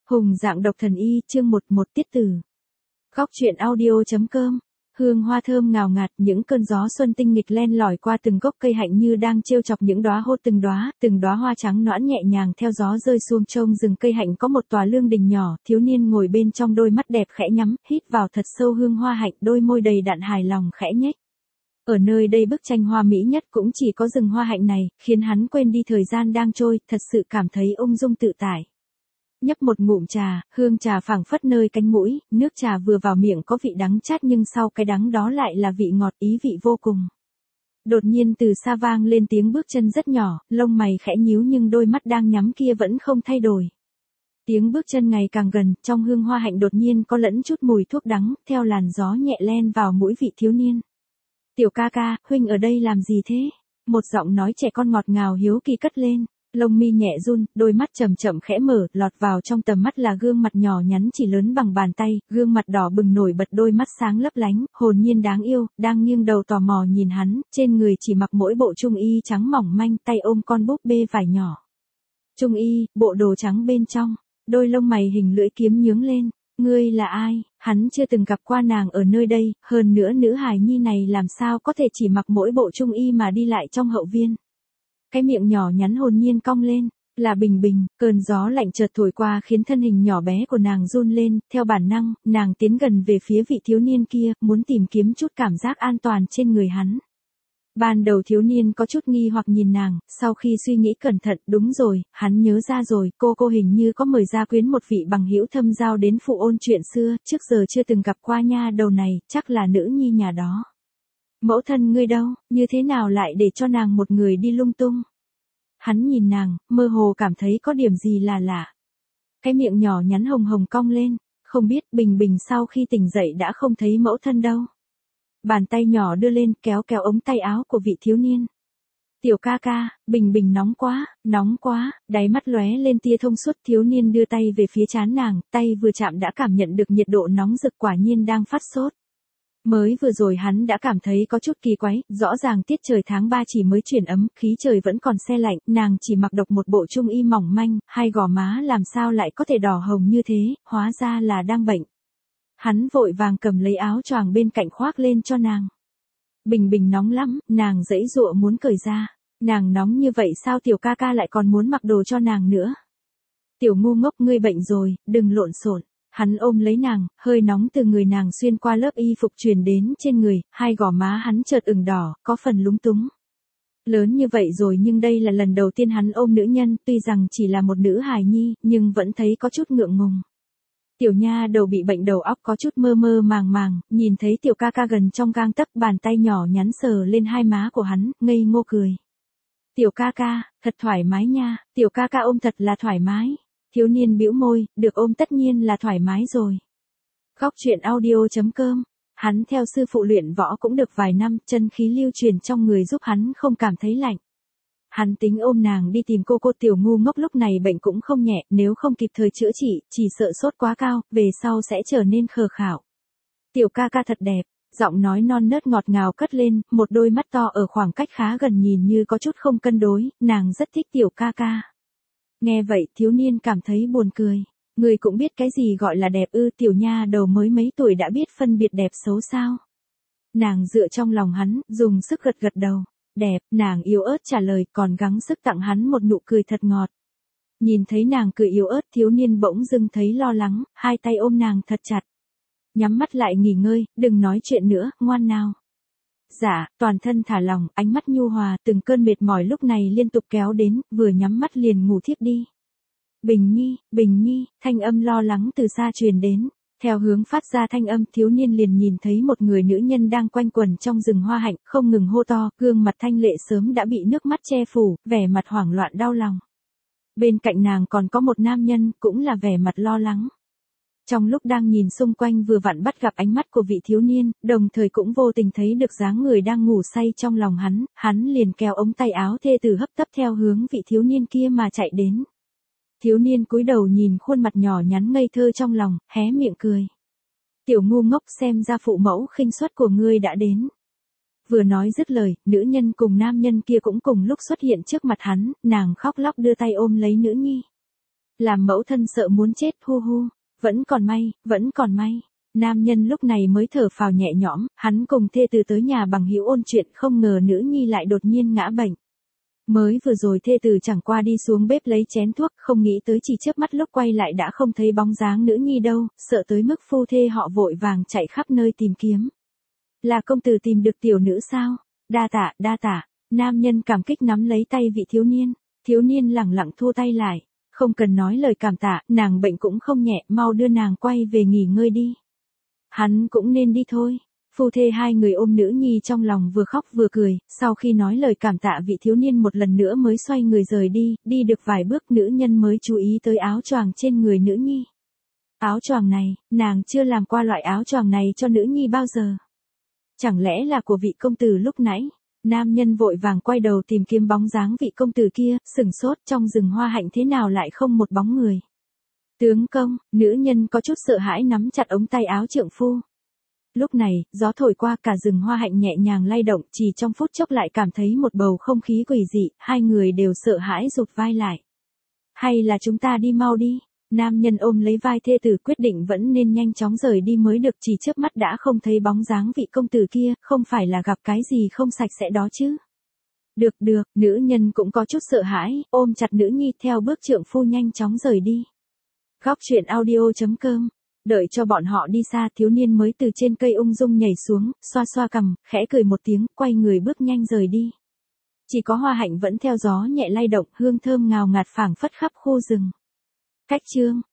Hùng dạng độc thần y, chương 11 tiết tử. Góc truyện audio.com. Hương hoa thơm ngào ngạt, những cơn gió xuân tinh nghịch len lỏi qua từng gốc cây hạnh như đang trêu chọc những đóa hô từng đóa hoa trắng nõn nhẹ nhàng theo gió rơi xuống. Trông rừng cây hạnh có một tòa lương đình nhỏ, thiếu niên ngồi bên trong, đôi mắt đẹp khẽ nhắm, hít vào thật sâu hương hoa hạnh, đôi môi đầy đặn hài lòng khẽ nhếch. Ở nơi đây bức tranh hoa mỹ nhất cũng chỉ có rừng hoa hạnh này, khiến hắn quên đi thời gian đang trôi, thật sự cảm thấy ung dung tự tại. Nhấp một ngụm trà, hương trà phảng phất nơi cánh mũi, nước trà vừa vào miệng có vị đắng chát nhưng sau cái đắng đó lại là vị ngọt ý vị vô cùng. Đột nhiên từ xa vang lên tiếng bước chân rất nhỏ, lông mày khẽ nhíu nhưng đôi mắt đang nhắm kia vẫn không thay đổi. Tiếng bước chân ngày càng gần, trong hương hoa hạnh đột nhiên có lẫn chút mùi thuốc đắng, theo làn gió nhẹ len vào mũi vị thiếu niên. Tiểu ca ca, huynh ở đây làm gì thế? Một giọng nói trẻ con ngọt ngào hiếu kỳ cất lên. Lông mi nhẹ run, đôi mắt chậm chậm khẽ mở, lọt vào trong tầm mắt là gương mặt nhỏ nhắn chỉ lớn bằng bàn tay, gương mặt đỏ bừng nổi bật, đôi mắt sáng lấp lánh, hồn nhiên đáng yêu, đang nghiêng đầu tò mò nhìn hắn, trên người chỉ mặc mỗi bộ trung y trắng mỏng manh, tay ôm con búp bê vải nhỏ. Trung y, bộ đồ trắng bên trong, đôi lông mày hình lưỡi kiếm nhướng lên. Ngươi là ai? Hắn chưa từng gặp qua nàng ở nơi đây, hơn nữa nữ hài nhi này làm sao có thể chỉ mặc mỗi bộ trung y mà đi lại trong hậu viên. Cái miệng nhỏ nhắn hồn nhiên cong lên, là Bình Bình. Cơn gió lạnh chợt thổi qua khiến thân hình nhỏ bé của nàng run lên, theo bản năng, nàng tiến gần về phía vị thiếu niên kia, muốn tìm kiếm chút cảm giác an toàn trên người hắn. Ban đầu thiếu niên có chút nghi hoặc nhìn nàng, sau khi suy nghĩ cẩn thận, đúng rồi, hắn nhớ ra rồi, cô hình như có mời gia quyến một vị bằng hữu thâm giao đến phụ ôn chuyện xưa, trước giờ chưa từng gặp qua nha đầu này, chắc là nữ nhi nhà đó. Mẫu thân ngươi đâu, như thế nào lại để cho nàng một người đi lung tung? Hắn nhìn nàng, mơ hồ cảm thấy có điểm gì là lạ. Cái miệng nhỏ nhắn hồng hồng cong lên, không biết Bình Bình sau khi tỉnh dậy đã không thấy mẫu thân đâu. Bàn tay nhỏ đưa lên kéo kéo ống tay áo của vị thiếu niên. Tiểu ca ca, Bình Bình nóng quá, đáy mắt lóe lên tia thông suốt. Thiếu niên đưa tay về phía trán nàng, tay vừa chạm đã cảm nhận được nhiệt độ nóng rực, quả nhiên đang phát sốt. Mới vừa rồi hắn đã cảm thấy có chút kỳ quái, rõ ràng tiết trời tháng 3 chỉ mới chuyển ấm, khí trời vẫn còn se lạnh, nàng chỉ mặc độc một bộ trung y mỏng manh, hai gò má làm sao lại có thể đỏ hồng như thế, hóa ra là đang bệnh. Hắn vội vàng cầm lấy áo choàng bên cạnh khoác lên cho nàng. Bình Bình nóng lắm, nàng giãy giụa muốn cởi ra. Nàng nóng như vậy sao tiểu ca ca lại còn muốn mặc đồ cho nàng nữa? Tiểu ngu ngốc, ngươi bệnh rồi, đừng lộn xộn. Hắn ôm lấy nàng, hơi nóng từ người nàng xuyên qua lớp y phục truyền đến trên người, hai gò má hắn chợt ửng đỏ, có phần lúng túng. Lớn như vậy rồi nhưng đây là lần đầu tiên hắn ôm nữ nhân, tuy rằng chỉ là một nữ hài nhi, nhưng vẫn thấy có chút ngượng ngùng. Tiểu nha đầu bị bệnh đầu óc có chút mơ mơ màng màng, nhìn thấy tiểu ca ca gần trong gang tấc, bàn tay nhỏ nhắn sờ lên hai má của hắn, ngây ngô cười. Tiểu ca ca, thật thoải mái nha, tiểu ca ca ôm thật là thoải mái. Thiếu niên bĩu môi, được ôm tất nhiên là thoải mái rồi. Góc truyện audio.com. Hắn theo sư phụ luyện võ cũng được vài năm, chân khí lưu truyền trong người giúp hắn không cảm thấy lạnh. Hắn tính ôm nàng đi tìm cô tiểu ngu ngốc lúc này bệnh cũng không nhẹ, nếu không kịp thời chữa trị, chỉ sợ sốt quá cao, về sau sẽ trở nên khờ khảo. Tiểu ca ca thật đẹp, giọng nói non nớt ngọt ngào cất lên, một đôi mắt to ở khoảng cách khá gần nhìn như có chút không cân đối, nàng rất thích tiểu ca ca. Nghe vậy thiếu niên cảm thấy buồn cười. Người cũng biết cái gì gọi là đẹp ư? Tiểu nha đầu mới mấy tuổi đã biết phân biệt đẹp xấu sao? Nàng dựa trong lòng hắn, dùng sức gật gật đầu. Đẹp, nàng yếu ớt trả lời, còn gắng sức tặng hắn một nụ cười thật ngọt. Nhìn thấy nàng cười yếu ớt, thiếu niên bỗng dưng thấy lo lắng, hai tay ôm nàng thật chặt. Nhắm mắt lại nghỉ ngơi, đừng nói chuyện nữa, ngoan nào. Dạ, toàn thân thả lỏng, ánh mắt nhu hòa, từng cơn mệt mỏi lúc này liên tục kéo đến, vừa nhắm mắt liền ngủ thiếp đi. Bình Nhi, thanh âm lo lắng từ xa truyền đến. Theo hướng phát ra thanh âm, thiếu niên liền nhìn thấy một người nữ nhân đang quanh quẩn trong rừng hoa hạnh, không ngừng hô to, gương mặt thanh lệ sớm đã bị nước mắt che phủ, vẻ mặt hoảng loạn đau lòng. Bên cạnh nàng còn có một nam nhân, cũng là vẻ mặt lo lắng. Trong lúc đang nhìn xung quanh vừa vặn bắt gặp ánh mắt của vị thiếu niên, đồng thời cũng vô tình thấy được dáng người đang ngủ say trong lòng hắn liền kéo ống tay áo thê tử hấp tấp theo hướng vị thiếu niên kia mà chạy đến. Thiếu niên cúi đầu nhìn khuôn mặt nhỏ nhắn ngây thơ trong lòng, hé miệng cười. Tiểu ngu ngốc, xem ra phụ mẫu khinh suất của ngươi đã đến. Vừa nói dứt lời, nữ nhân cùng nam nhân kia cũng cùng lúc xuất hiện trước mặt hắn, nàng khóc lóc đưa tay ôm lấy nữ nhi. Làm mẫu thân sợ muốn chết hu hu. Vẫn còn may, vẫn còn may. Nam nhân lúc này mới thở phào nhẹ nhõm, hắn cùng thê tử tới nhà bằng hữu ôn chuyện, không ngờ nữ nhi lại đột nhiên ngã bệnh. Mới vừa rồi thê tử chẳng qua đi xuống bếp lấy chén thuốc, không nghĩ tới chỉ chớp mắt lúc quay lại đã không thấy bóng dáng nữ nhi đâu, sợ tới mức phu thê họ vội vàng chạy khắp nơi tìm kiếm. Là công tử tìm được tiểu nữ sao? Đa tạ, đa tạ. Nam nhân cảm kích nắm lấy tay vị thiếu niên lẳng lặng thu tay lại. Không cần nói lời cảm tạ, nàng bệnh cũng không nhẹ, mau đưa nàng quay về nghỉ ngơi đi. Hắn cũng nên đi thôi. Phu thê hai người ôm nữ nhi trong lòng vừa khóc vừa cười, sau khi nói lời cảm tạ vị thiếu niên một lần nữa mới xoay người rời đi, đi được vài bước nữ nhân mới chú ý tới áo choàng trên người nữ nhi. Áo choàng này, nàng chưa làm qua loại áo choàng này cho nữ nhi bao giờ. Chẳng lẽ là của vị công tử lúc nãy? Nam nhân vội vàng quay đầu tìm kiếm bóng dáng vị công tử kia, sửng sốt trong rừng hoa hạnh thế nào lại không một bóng người. Tướng công, nữ nhân có chút sợ hãi nắm chặt ống tay áo trượng phu. Lúc này, gió thổi qua cả rừng hoa hạnh nhẹ nhàng lay động, chỉ trong phút chốc lại cảm thấy một bầu không khí quỷ dị, hai người đều sợ hãi rụt vai lại. Hay là chúng ta đi mau đi? Nam nhân ôm lấy vai thê tử quyết định vẫn nên nhanh chóng rời đi mới được, chỉ chớp mắt đã không thấy bóng dáng vị công tử kia, không phải là gặp cái gì không sạch sẽ đó chứ. Được, nữ nhân cũng có chút sợ hãi, ôm chặt nữ nhi theo bước trượng phu nhanh chóng rời đi. Góc truyện audio.com. Đợi cho bọn họ đi xa, thiếu niên mới từ trên cây ung dung nhảy xuống, xoa xoa cằm, khẽ cười một tiếng, quay người bước nhanh rời đi. Chỉ có hoa hạnh vẫn theo gió nhẹ lay động, hương thơm ngào ngạt phảng phất khắp khu rừng. Cách chương